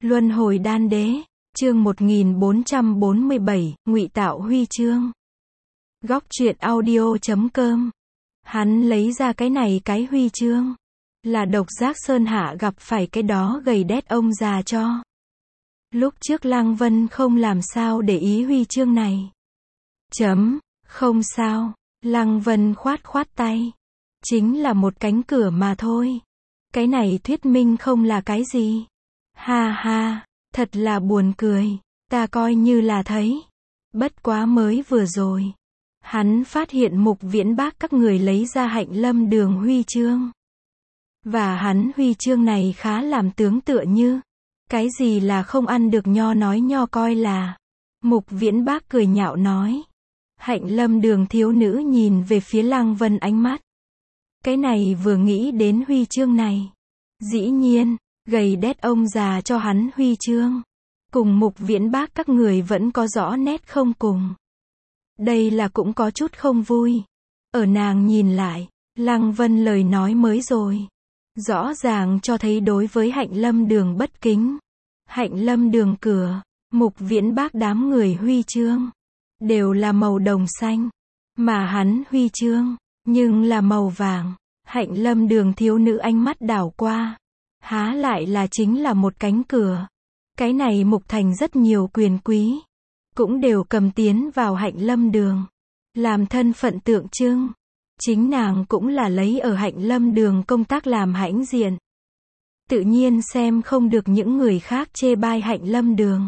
Luân hồi đan đế, chương 1447, ngụy tạo huy chương. Góc truyện audio.com. Hắn lấy ra cái này cái huy chương. Là Độc Giác Sơn Hạ gặp phải cái đó gầy đét ông già cho. Lúc trước Lăng Vân không làm sao để ý huy chương này. Không sao, Lăng Vân khoát khoát tay. Chính là một cánh cửa mà thôi. Cái này thuyết minh không là cái gì. Ha ha, thật là buồn cười, ta coi như là thấy. Bất quá mới vừa rồi. Hắn phát hiện Mục Viễn Bác các người lấy ra Hạnh Lâm Đường huy chương. Và hắn huy chương này khá làm tướng tựa như. Cái gì là không ăn được nho nói nho coi là. Mục Viễn Bác cười nhạo nói. Hạnh Lâm Đường thiếu nữ nhìn về phía Lăng Vân ánh mắt. Cái này vừa nghĩ đến huy chương này. Dĩ nhiên, gầy đét ông già cho hắn huy chương. Cùng Mục Viễn Bác các người vẫn có rõ nét không cùng. Đây là cũng có chút không vui. Ở nàng nhìn lại, Lăng Vân lời nói mới rồi. Rõ ràng cho thấy đối với Hạnh Lâm Đường bất kính. Hạnh Lâm Đường cửa, Mục Viễn Bác đám người huy chương. Đều là màu đồng xanh. Mà hắn huy chương, nhưng là màu vàng. Hạnh Lâm Đường thiếu nữ ánh mắt đảo qua. Há lại là chính là một cánh cửa. Cái này Mục Thành rất nhiều quyền quý. Cũng đều cầm tiến vào Hạnh Lâm Đường. Làm thân phận tượng trưng. Chính nàng cũng là lấy ở Hạnh Lâm Đường công tác làm hãnh diện. Tự nhiên xem không được những người khác chê bai Hạnh Lâm Đường.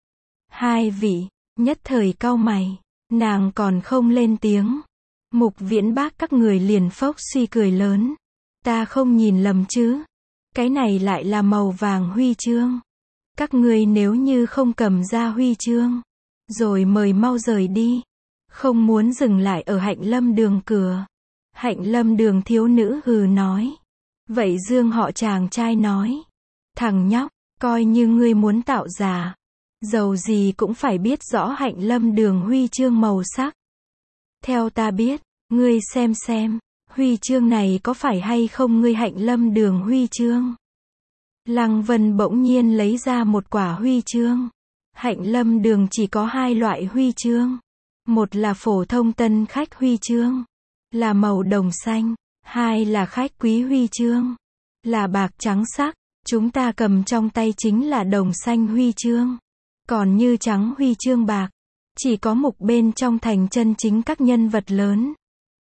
Hai vị, nhất thời cau mày. Nàng còn không lên tiếng. Mục Viễn Bác các người liền phốc suy cười lớn. Ta không nhìn lầm chứ. Cái này lại là màu vàng huy chương. Các ngươi nếu như không cầm ra huy chương, rồi mời mau rời đi. Không muốn dừng lại ở Hạnh Lâm Đường cửa. Hạnh Lâm Đường thiếu nữ hừ nói. Vậy Dương họ chàng trai nói. Thằng nhóc, coi như ngươi muốn tạo giả. Dầu gì cũng phải biết rõ Hạnh Lâm Đường huy chương màu sắc. Theo ta biết, ngươi xem, huy chương này có phải hay không ngươi Hạnh Lâm Đường huy chương? Lăng Vân bỗng nhiên lấy ra một quả huy chương. Hạnh Lâm Đường chỉ có hai loại huy chương. Một là phổ thông tân khách huy chương, là màu đồng xanh. Hai là khách quý huy chương, là bạc trắng sắc. Chúng ta cầm trong tay chính là đồng xanh huy chương. Còn như trắng huy chương bạc, chỉ có Mục bên trong thành chân chính các nhân vật lớn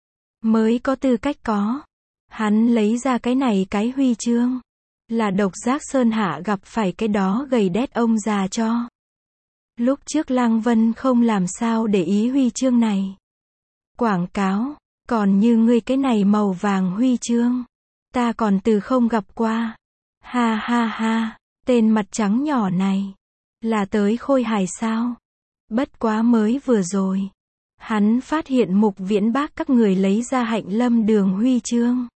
mới có tư cách có. Hắn lấy ra cái này cái huy chương. Là Độc Giác Sơn Hạ gặp phải cái đó gầy đét ông già cho. Lúc trước Lăng Vân không làm sao để ý huy chương này. Quảng cáo, còn như ngươi cái này màu vàng huy chương. Ta còn từ không gặp qua. Ha ha ha, tên mặt trắng nhỏ này. Là tới khôi hài sao? Bất quá mới vừa rồi. Hắn phát hiện Mục Viễn Bác các người lấy ra Hạnh Lâm Đường huy chương.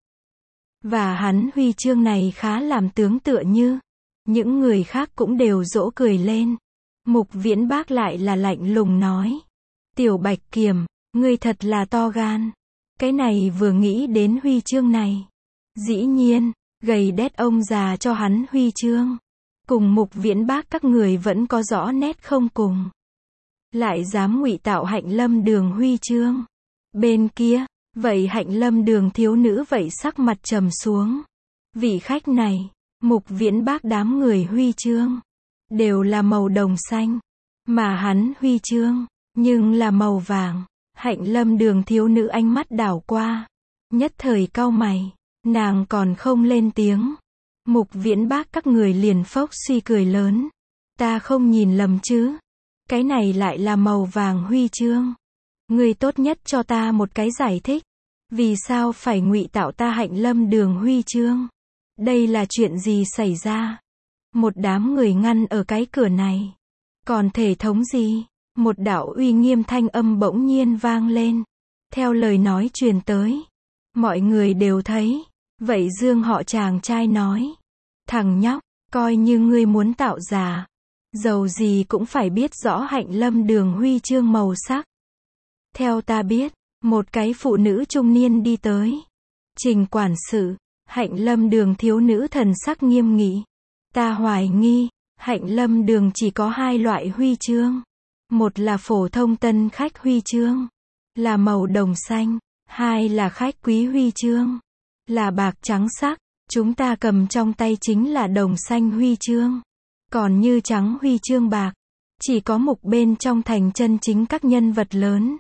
Và hắn huy chương này khá làm tướng tựa như. Những người khác cũng đều dỗ cười lên. Mục Viễn Bác lại là lạnh lùng nói. Tiểu Bạch Kiểm, ngươi thật là to gan. Cái này vừa nghĩ đến huy chương này. Dĩ nhiên, gầy đét ông già cho hắn huy chương. Cùng Mục Viễn Bác các người vẫn có rõ nét không cùng. Lại dám ngụy tạo Hạnh Lâm Đường huy chương. Bên kia, vậy Hạnh Lâm Đường thiếu nữ vậy sắc mặt trầm xuống. Vị khách này, Mục Viễn Bác đám người huy chương. Đều là màu đồng xanh. Mà hắn huy chương, nhưng là màu vàng. Hạnh Lâm Đường thiếu nữ ánh mắt đảo qua. Nhất thời cau mày. Nàng còn không lên tiếng. Mục Viễn Bác các người liền phốc suy cười lớn. Ta không nhìn lầm chứ. Cái này lại là màu vàng huy chương. Ngươi tốt nhất cho ta một cái giải thích. Vì sao phải ngụy tạo ta Hạnh Lâm Đường huy chương? Đây là chuyện gì xảy ra? Một đám người ngăn ở cái cửa này. Còn thể thống gì? Một đạo uy nghiêm thanh âm bỗng nhiên vang lên. Theo lời nói truyền tới. Mọi người đều thấy. Vậy Dương họ chàng trai nói. Thằng nhóc, coi như ngươi muốn tạo giả. Dầu gì cũng phải biết rõ Hạnh Lâm Đường huy chương màu sắc. Theo ta biết, một cái phụ nữ trung niên đi tới. Trình quản sự, Hạnh Lâm Đường thiếu nữ thần sắc nghiêm nghị. Ta hoài nghi, Hạnh Lâm Đường chỉ có 2 loại huy chương. Một là phổ thông tân khách huy chương, là màu đồng xanh. Hai là khách quý huy chương, là bạc trắng sắc. Chúng ta cầm trong tay chính là đồng xanh huy chương. Còn như trắng huy chương bạc, chỉ có mục bên trong thành chân chính các nhân vật lớn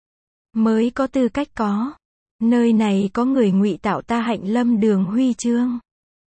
mới có tư cách có. Nơi này có người ngụy tạo ta Hạnh Lâm Đường huy chương.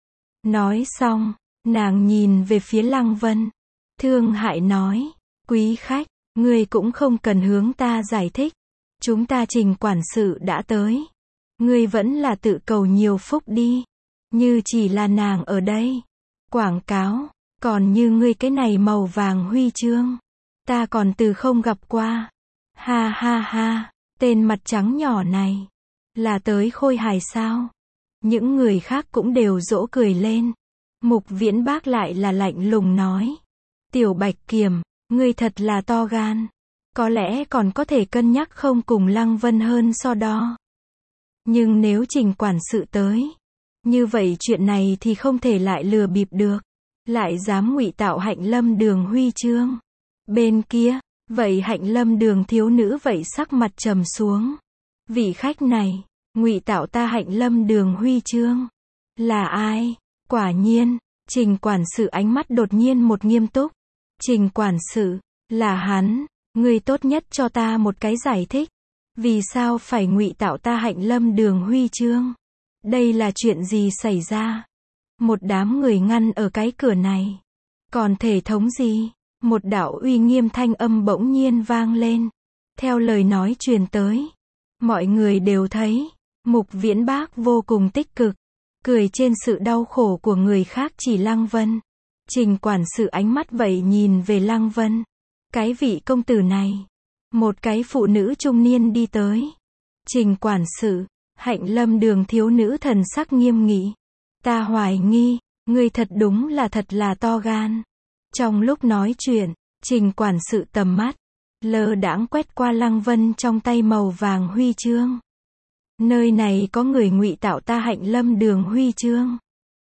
Nói xong, nàng nhìn về phía Lăng Vân. Thương hại nói, quý khách, ngươi cũng không cần hướng ta giải thích. Chúng ta Trình quản sự đã tới. Ngươi vẫn là tự cầu nhiều phúc đi. Như chỉ là nàng ở đây quảng cáo, còn như ngươi cái này màu vàng huy chương, ta còn từ không gặp qua. Ha ha ha, tên mặt trắng nhỏ này, là tới khôi hài sao? Những người khác cũng đều dỗ cười lên. Mục Viễn Bác lại là lạnh lùng nói. Tiểu Bạch Kiểm, ngươi thật là to gan. Có lẽ còn có thể cân nhắc không cùng Lăng Vân hơn so đo. Nhưng nếu Trình quản sự tới, như vậy chuyện này thì không thể lại lừa bịp được. Lại dám ngụy tạo Hạnh Lâm Đường huy chương. Bên kia, vậy Hạnh Lâm Đường thiếu nữ vậy sắc mặt trầm xuống. Vị khách này, ngụy tạo ta Hạnh Lâm Đường huy chương, là ai? Quả nhiên, Trình quản sự ánh mắt đột nhiên một nghiêm túc. Trình quản sự, là hắn, ngươi tốt nhất cho ta một cái giải thích. Vì sao phải ngụy tạo ta Hạnh Lâm Đường huy chương? Đây là chuyện gì xảy ra? Một đám người ngăn ở cái cửa này. Còn thể thống gì? Một đạo uy nghiêm thanh âm bỗng nhiên vang lên. Theo lời nói truyền tới, mọi người đều thấy, Mục Viễn Bác vô cùng tích cực, cười trên sự đau khổ của người khác chỉ Lăng Vân. Trình quản sự ánh mắt vậy nhìn về Lăng Vân. Cái vị công tử này. Một cái phụ nữ trung niên đi tới. Trình quản sự, Hạnh Lâm Đường thiếu nữ thần sắc nghiêm nghị. Ta hoài nghi, ngươi thật đúng là thật là to gan. Trong lúc nói chuyện, Trình quản sự tầm mắt lơ đãng quét qua Lăng Vân trong tay màu vàng huy chương. Nơi này có người ngụy tạo ta Hạnh Lâm Đường huy chương.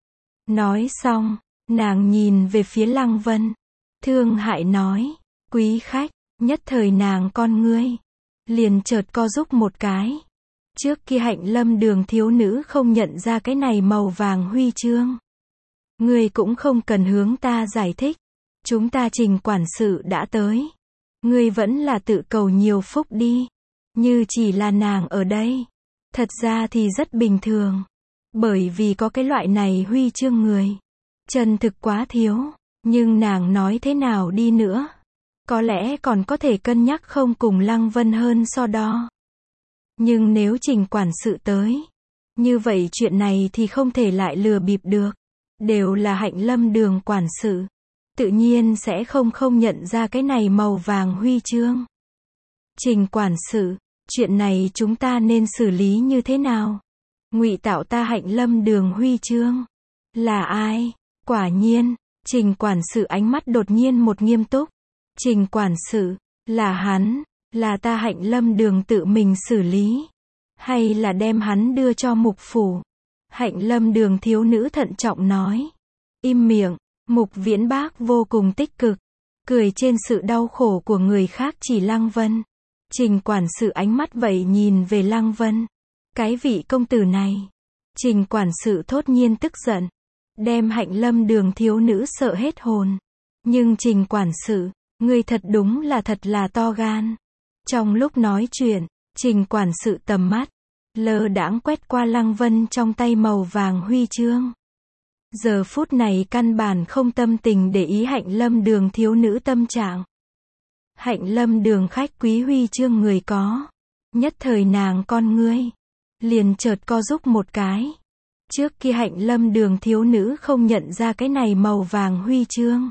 Nói xong, nàng nhìn về phía Lăng Vân. Thương hại nói, quý khách, nhất thời nàng con ngươi liền chợt co rúm một cái. Trước kia Hạnh Lâm Đường thiếu nữ không nhận ra cái này màu vàng huy chương. Ngươi cũng không cần hướng ta giải thích. Chúng ta Trình quản sự đã tới. Ngươi vẫn là tự cầu nhiều phúc đi. Như chỉ là nàng ở đây. Thật ra thì rất bình thường. Bởi vì có cái loại này huy chương người. Chân thực quá thiếu. Nhưng nàng nói thế nào đi nữa, có lẽ còn có thể cân nhắc không cùng Lăng Vân hơn so đo. Nhưng nếu Trình quản sự tới, như vậy chuyện này thì không thể lại lừa bịp được. Đều là Hạnh Lâm Đường quản sự. Tự nhiên sẽ không nhận ra cái này màu vàng huy chương. Trình quản sự, chuyện này chúng ta nên xử lý như thế nào? Ngụy tạo ta Hạnh Lâm Đường huy chương, là ai? Quả nhiên, Trình quản sự ánh mắt đột nhiên một nghiêm túc. Trình quản sự, là hắn, là ta Hạnh Lâm Đường tự mình xử lý, hay là đem hắn đưa cho mục phủ? Hạnh Lâm Đường thiếu nữ thận trọng nói. Im miệng. Mục Viễn Bác vô cùng tích cực, cười trên sự đau khổ của người khác chỉ Lăng Vân. Trình quản sự ánh mắt vậy nhìn về Lăng Vân. Cái vị công tử này. Trình quản sự thốt nhiên tức giận, đem Hạnh Lâm Đường thiếu nữ sợ hết hồn. Nhưng Trình quản sự, ngươi thật đúng là thật là to gan. Trong lúc nói chuyện, Trình quản sự tầm mắt lơ đãng quét qua Lăng Vân trong tay màu vàng huy chương. Giờ phút này căn bản không tâm tình để ý Hạnh Lâm Đường thiếu nữ tâm trạng. Hạnh Lâm Đường khách quý huy chương người có. Nhất thời nàng con ngươi liền chợt co rúm một cái. Trước kia Hạnh Lâm Đường thiếu nữ không nhận ra cái này màu vàng huy chương,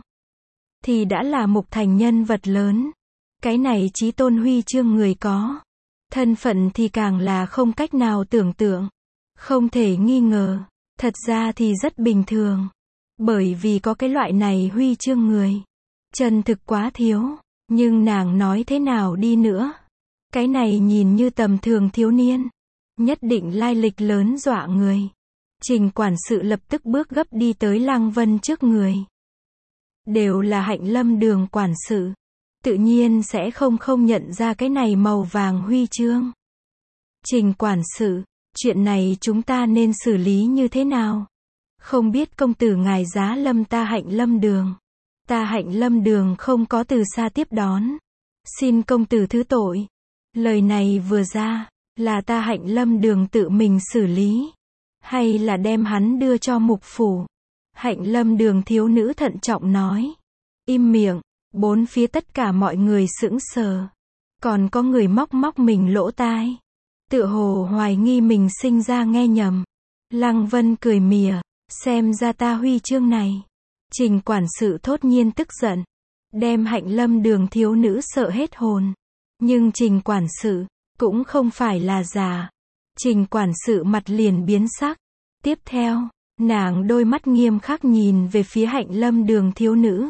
thì đã là mục thành nhân vật lớn. Cái này chí tôn huy chương người có. Thân phận thì càng là không cách nào tưởng tượng. Không thể nghi ngờ. Thật ra thì rất bình thường. Bởi vì có cái loại này huy chương người. Chân thực quá thiếu. Nhưng nàng nói thế nào đi nữa, cái này nhìn như tầm thường thiếu niên, nhất định lai lịch lớn dọa người. Trình quản sự lập tức bước gấp đi tới Lăng Vân trước người. đều là Hạnh Lâm Đường quản sự. Tự nhiên sẽ không nhận ra cái này màu vàng huy chương. Trình quản sự, chuyện này chúng ta nên xử lý như thế nào? Không biết công tử ngài giá lâm ta Hạnh Lâm Đường. Ta Hạnh Lâm Đường không có từ xa tiếp đón. Xin công tử thứ tội. Lời này vừa ra, là ta Hạnh Lâm Đường tự mình xử lý, hay là đem hắn đưa cho mục phủ? Hạnh Lâm Đường thiếu nữ thận trọng nói. Im miệng, bốn phía tất cả mọi người sững sờ. Còn có người móc mình lỗ tai. Tựa hồ hoài nghi mình sinh ra nghe nhầm. Lăng Vân cười mỉa, xem ra ta huy chương này. Trình quản sự thốt nhiên tức giận, đem Hạnh Lâm Đường thiếu nữ sợ hết hồn. Nhưng Trình quản sự cũng không phải là già. Trình quản sự mặt liền biến sắc. Tiếp theo, nàng đôi mắt nghiêm khắc nhìn về phía Hạnh Lâm Đường thiếu nữ.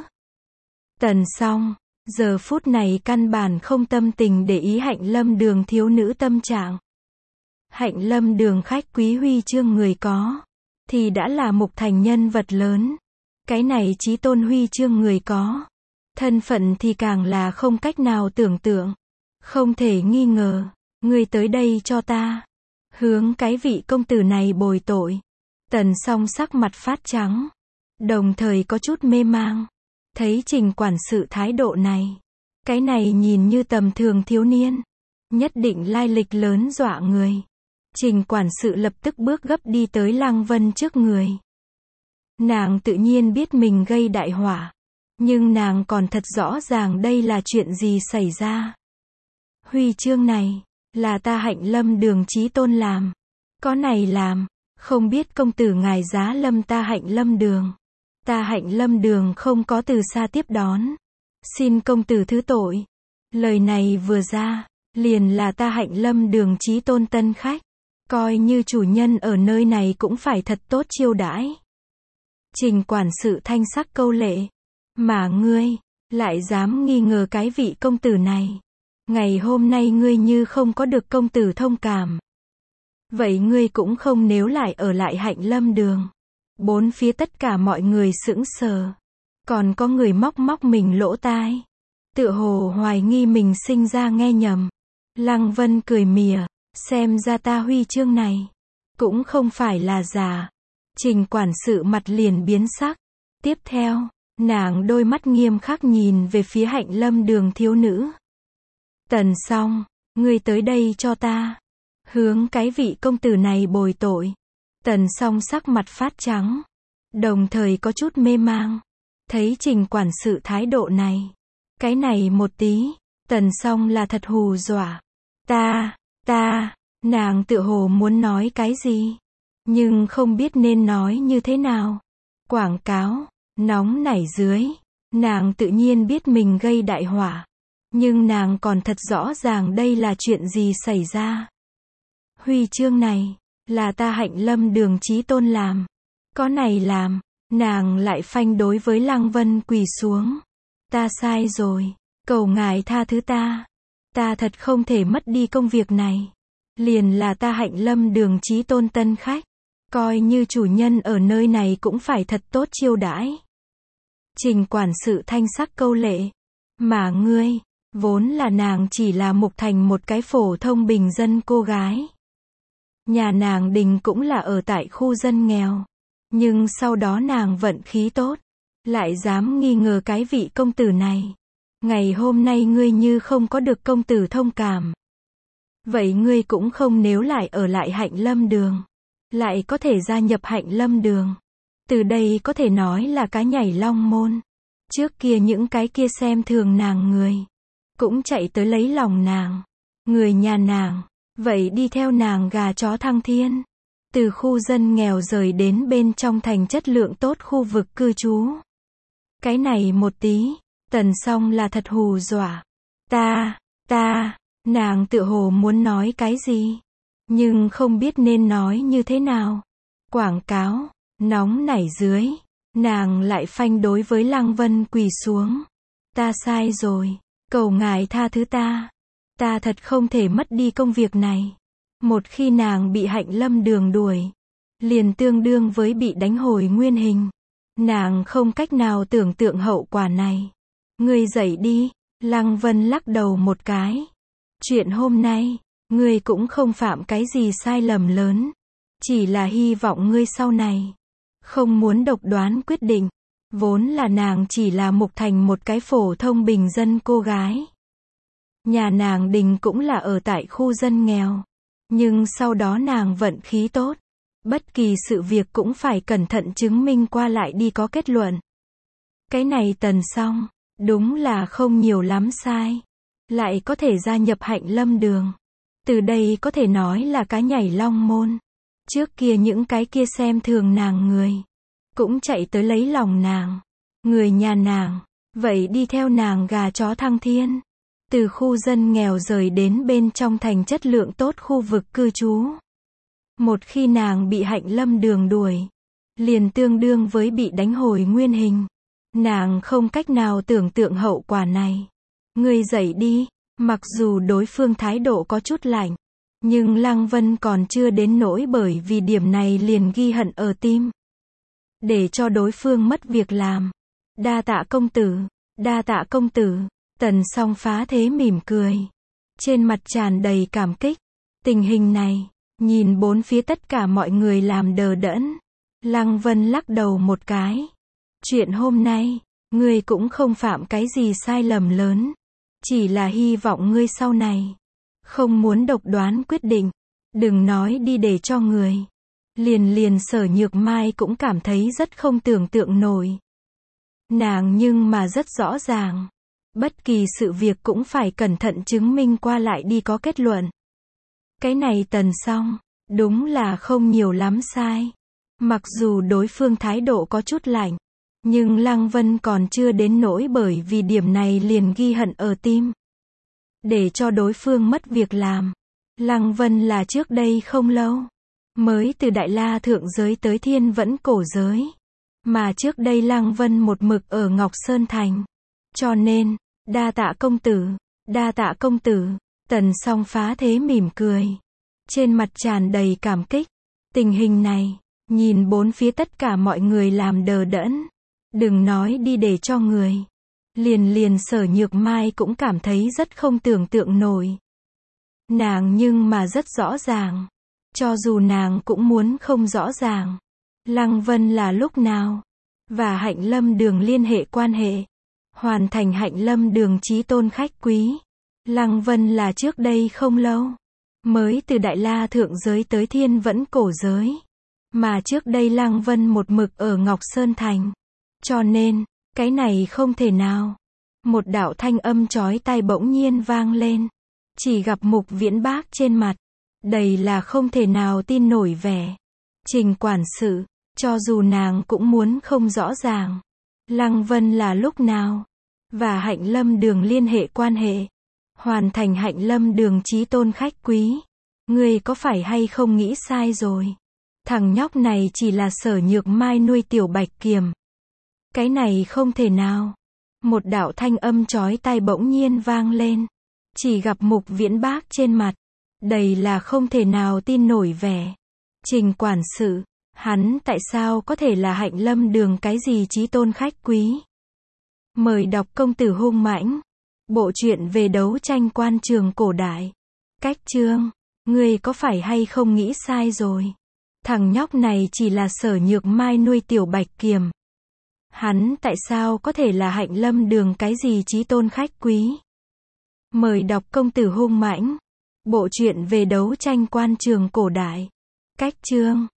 Tần Song, giờ phút này căn bản không tâm tình để ý Hạnh Lâm Đường thiếu nữ tâm trạng. Hạnh Lâm Đường khách quý huy chương người có, thì đã là mục thành nhân vật lớn. Cái này chí tôn huy chương người có, thân phận thì càng là không cách nào tưởng tượng. Không thể nghi ngờ, ngươi tới đây cho ta. Hướng cái vị công tử này bồi tội. Tần Song sắc mặt phát trắng, đồng thời có chút mê mang. Thấy Trình quản sự thái độ này, cái này nhìn như tầm thường thiếu niên, nhất định lai lịch lớn dọa người. Trình quản sự lập tức bước gấp đi tới Lăng Vân trước người. Nàng tự nhiên biết mình gây đại họa, nhưng nàng còn thật rõ ràng đây là chuyện gì xảy ra. Huy chương này, là ta Hạnh Lâm Đường chí tôn làm. Có này làm, không biết công tử ngài giá lâm ta Hạnh Lâm Đường. Ta Hạnh Lâm Đường không có từ xa tiếp đón. Xin công tử thứ tội. Lời này vừa ra, liền là ta Hạnh Lâm Đường chí tôn tân khách. Coi như chủ nhân ở nơi này cũng phải thật tốt chiêu đãi. Trình quản sự thanh sắc câu lệ. Mà ngươi, lại dám nghi ngờ cái vị công tử này. Ngày hôm nay ngươi như không có được công tử thông cảm. Vậy ngươi cũng không nếu lại ở lại Hạnh Lâm Đường. Bốn phía tất cả mọi người sững sờ. Còn có người móc mình lỗ tai. Tựa hồ hoài nghi mình sinh ra nghe nhầm. Lăng Vân cười mỉa, xem ra ta huy chương này cũng không phải là giả. Trình quản sự mặt liền biến sắc. Tiếp theo, nàng đôi mắt nghiêm khắc nhìn về phía Hạnh Lâm Đường thiếu nữ. Tần Song, ngươi tới đây cho ta. Hướng cái vị công tử này bồi tội. Tần Song sắc mặt phát trắng, đồng thời có chút mê mang. Thấy Trình quản sự thái độ này, cái này một tí, Tần Song là thật hù dọa. Nàng tựa hồ muốn nói cái gì, nhưng không biết nên nói như thế nào. Quảng cáo, nóng nảy dưới, nàng tự nhiên biết mình gây đại họa, nhưng nàng còn thật rõ ràng đây là chuyện gì xảy ra. Huy chương này, là ta Hạnh Lâm Đường chí tôn làm. Có này làm, nàng lại phanh đối với Lăng Vân quỳ xuống. Ta sai rồi, cầu ngài tha thứ ta. Ta thật không thể mất đi công việc này. Liền là ta Hạnh Lâm Đường chí tôn tân khách. Coi như chủ nhân ở nơi này cũng phải thật tốt chiêu đãi. Trình quản sự thanh sắc câu lệ. Mà ngươi, vốn là nàng chỉ là mục thành một cái phổ thông bình dân cô gái. Nhà nàng đình cũng là ở tại khu dân nghèo. Nhưng sau đó nàng vận khí tốt, lại dám nghi ngờ cái vị công tử này. Ngày hôm nay ngươi như không có được công tử thông cảm. Vậy ngươi cũng không nếu lại ở lại Hạnh Lâm Đường. Lại có thể gia nhập Hạnh Lâm Đường. Từ đây có thể nói là cái nhảy long môn. Trước kia những cái kia xem thường nàng người, cũng chạy tới lấy lòng nàng. Người nhà nàng, vậy đi theo nàng gà chó thăng thiên. Từ khu dân nghèo rời đến bên trong thành chất lượng tốt khu vực cư trú. Cái này một tí, Tần Song là thật hù dọa. Nàng tựa hồ muốn nói cái gì, nhưng không biết nên nói như thế nào. Quảng cáo, nóng nảy dưới, nàng lại phanh đối với Lăng Vân quỳ xuống. Ta sai rồi, cầu ngài tha thứ ta. Ta thật không thể mất đi công việc này. Một khi nàng bị Hạnh Lâm Đường đuổi, liền tương đương với bị đánh hồi nguyên hình. Nàng không cách nào tưởng tượng hậu quả này. Ngươi dậy đi, Lăng Vân lắc đầu một cái. Chuyện hôm nay, ngươi cũng không phạm cái gì sai lầm lớn. Chỉ là hy vọng ngươi sau này không muốn độc đoán quyết định. Vốn là nàng chỉ là mục thành một cái phổ thông bình dân cô gái. Nhà nàng đình cũng là ở tại khu dân nghèo. Nhưng sau đó nàng vận khí tốt. Bất kỳ sự việc cũng phải cẩn thận chứng minh qua lại đi có kết luận. Cái này Tần Song, đúng là không nhiều lắm sai. Lại có thể gia nhập Hạnh Lâm Đường. Từ đây có thể nói là cá nhảy long môn. Trước kia những cái kia xem thường nàng người, cũng chạy tới lấy lòng nàng. Người nhà nàng, vậy đi theo nàng gà chó thăng thiên. Từ khu dân nghèo rời đến bên trong thành chất lượng tốt khu vực cư trú. Một khi nàng bị Hạnh Lâm Đường đuổi, liền tương đương với bị đánh hồi nguyên hình. Nàng không cách nào tưởng tượng hậu quả này. Ngươi dậy đi, mặc dù đối phương thái độ có chút lạnh, nhưng Lăng Vân còn chưa đến nỗi bởi vì điểm này liền ghi hận ở tim. Để cho đối phương mất việc làm. Đa tạ công tử, đa tạ công tử. Tần Song phá thế mỉm cười. Trên mặt tràn đầy cảm kích. Tình hình này, nhìn bốn phía tất cả mọi người làm đờ đẫn. Lăng Vân lắc đầu một cái. Chuyện hôm nay, ngươi cũng không phạm cái gì sai lầm lớn. Chỉ là hy vọng ngươi sau này không muốn độc đoán quyết định. Đừng nói đi để cho người. Liền Sở Nhược Mai cũng cảm thấy rất không tưởng tượng nổi. Nàng nhưng mà rất rõ ràng. Bất kỳ sự việc cũng phải cẩn thận chứng minh qua lại đi có kết luận. Cái này Tần Song, đúng là không nhiều lắm sai. Mặc dù đối phương thái độ có chút lạnh, nhưng Lăng Vân còn chưa đến nỗi bởi vì điểm này liền ghi hận ở tim. Để cho đối phương mất việc làm. Lăng Vân là trước đây không lâu, mới từ Đại La thượng giới tới Thiên Vẫn cổ giới. Mà trước đây Lăng Vân một mực ở Ngọc Sơn Thành. Cho nên, đa tạ công tử, đa tạ công tử. Tần Song phá thế mỉm cười. Trên mặt tràn đầy cảm kích. Tình hình này, nhìn bốn phía tất cả mọi người làm đờ đẫn. Đừng nói đi để cho người. Liền Sở Nhược Mai cũng cảm thấy rất không tưởng tượng nổi. Nàng nhưng mà rất rõ ràng. Cho dù nàng cũng muốn không rõ ràng. Lăng Vân là lúc nào? Và Hạnh Lâm Đường liên hệ quan hệ. Hoàn thành Hạnh Lâm Đường chí tôn khách quý. Lăng Vân là trước đây không lâu, mới từ Đại La thượng giới tới Thiên Vẫn cổ giới. Mà trước đây Lăng Vân một mực ở Ngọc Sơn Thành. Cho nên, cái này không thể nào. Một đạo thanh âm chói tai bỗng nhiên vang lên. Chỉ gặp Mục Viễn Bác trên mặt. Đầy là không thể nào tin nổi vẻ. Trình quản sự, cho dù nàng cũng muốn không rõ ràng. Lăng Vân là lúc nào? Và Hạnh Lâm Đường liên hệ quan hệ. Hoàn thành Hạnh Lâm Đường chí tôn khách quý. Ngươi có phải hay không nghĩ sai rồi? Thằng nhóc này chỉ là Sở Nhược Mai nuôi tiểu Bạch Kiềm. Cái này không thể nào. Một đạo thanh âm chói tai bỗng nhiên vang lên. Chỉ gặp Mục Viễn Bác trên mặt. Đầy là không thể nào tin nổi vẻ. Trình quản sự, hắn tại sao có thể là Hạnh Lâm Đường cái gì chí tôn khách quý? Mời đọc Công tử hung mãnh. Bộ truyện về đấu tranh quan trường cổ đại. Cách chương. Ngươi có phải hay không nghĩ sai rồi? Thằng nhóc này chỉ là Sở Nhược Mai nuôi tiểu Bạch Kiềm. Hắn tại sao có thể là Hạnh Lâm Đường cái gì chí tôn khách quý? Mời đọc Công tử hung mãnh. Bộ truyện về đấu tranh quan trường cổ đại. Cách chương.